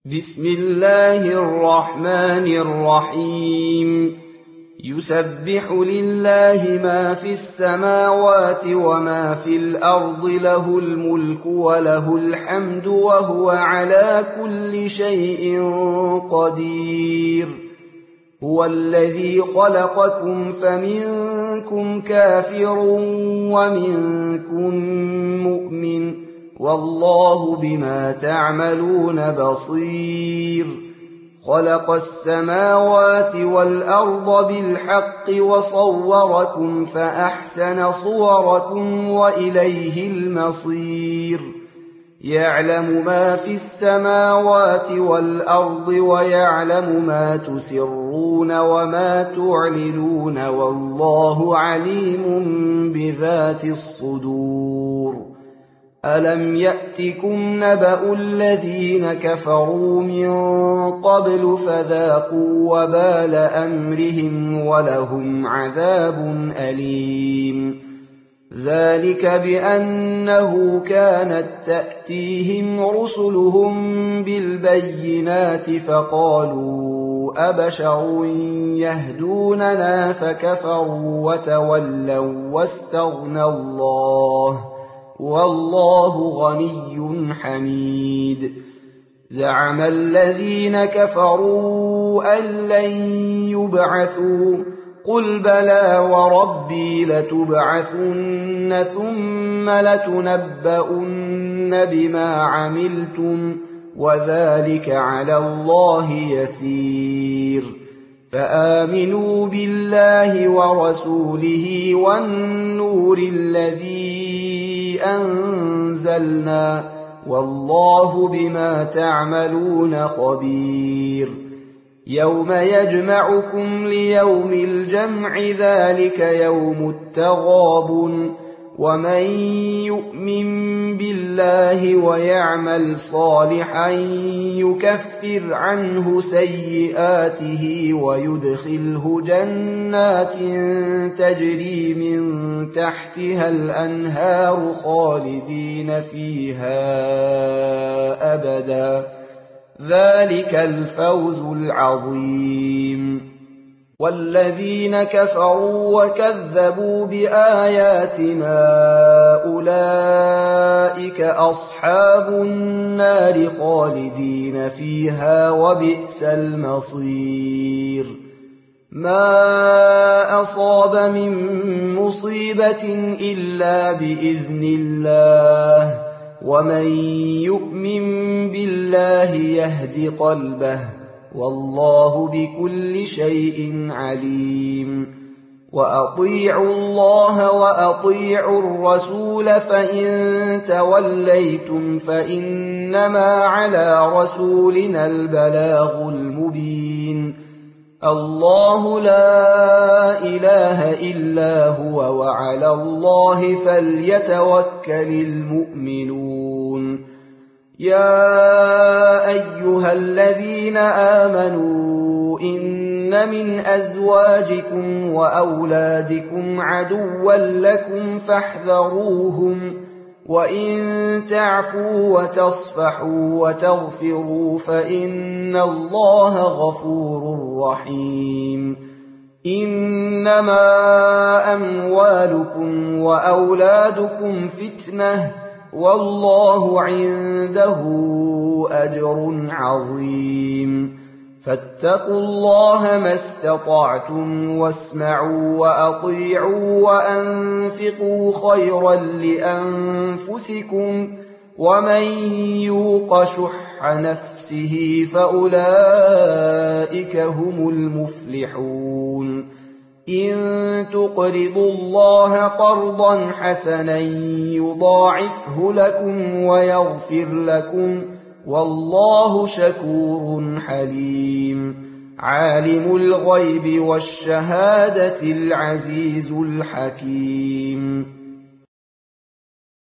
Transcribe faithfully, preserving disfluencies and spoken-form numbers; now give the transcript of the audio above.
بسم الله الرحمن الرحيم يسبح لله ما في السماوات وما في الأرض له الملك وله الحمد وهو على كل شيء قدير هو الذي خلقكم فمنكم كافر ومنكم مؤمن والله بما تعملون بصير خلق السماوات والأرض بالحق وصوركم فأحسن صوركم وإليه المصير يعلم ما في السماوات والأرض ويعلم ما تسرون وما تعلنون والله عليم بذات الصدور ألم يأتكم نبأ الذين كفروا من قبل فذاقوا وبال أمرهم ولهم عذاب أليم ذلك بأنه كانت تأتيهم رسلهم بالبينات فقالوا أبشر يهدوننا فكفروا وتولوا واستغنى الله والله غني حميد زعم الذين كفروا أن لن يبعثوا قل بلى وربي لتبعثن ثم لتنبؤن بما عملتم وذلك على الله يسير فآمنوا بالله ورسوله والنور الذي أنزلنا والله بما تعملون خبير يوم يجمعكم ليوم الجمع ذلك يوم التغابن ومن يؤمن بالله ويعمل صالحا يكفر عنه سيئاته ويدخله جنات تجري من تحتها الأنهار خالدين فيها أبدا ذلك الفوز العظيم والذين كفروا وكذبوا بآياتنا أولئك أصحاب النار خالدين فيها وبئس المصير ما أصاب من مصيبة إلا بإذن الله ومن يؤمن بالله يهد قلبه والله بكل شيء عليم وأطيعوا الله وأطيعوا الرسول فإن توليتم فإنما على رسولنا البلاغ المبين الله لا إله إلا هو وعلى الله فليتوكل المؤمنون يا أيها الذين آمنوا إن من أزواجكم وأولادكم عدوا لكم فاحذروهم وإن تعفوا وتصفحوا وتغفروا فإن الله غفور رحيم إنما أموالكم وأولادكم فتنة والله عنده أجر عظيم فاتقوا الله ما استطعتم واسمعوا وأطيعوا وأنفقوا خيرا لأنفسكم ومن يوق شح نفسه فأولئك هم المفلحون إن تقرضوا الله قرضا حسنا يضاعفه لكم ويغفر لكم والله شكور حليم عالم الغيب والشهادة العزيز الحكيم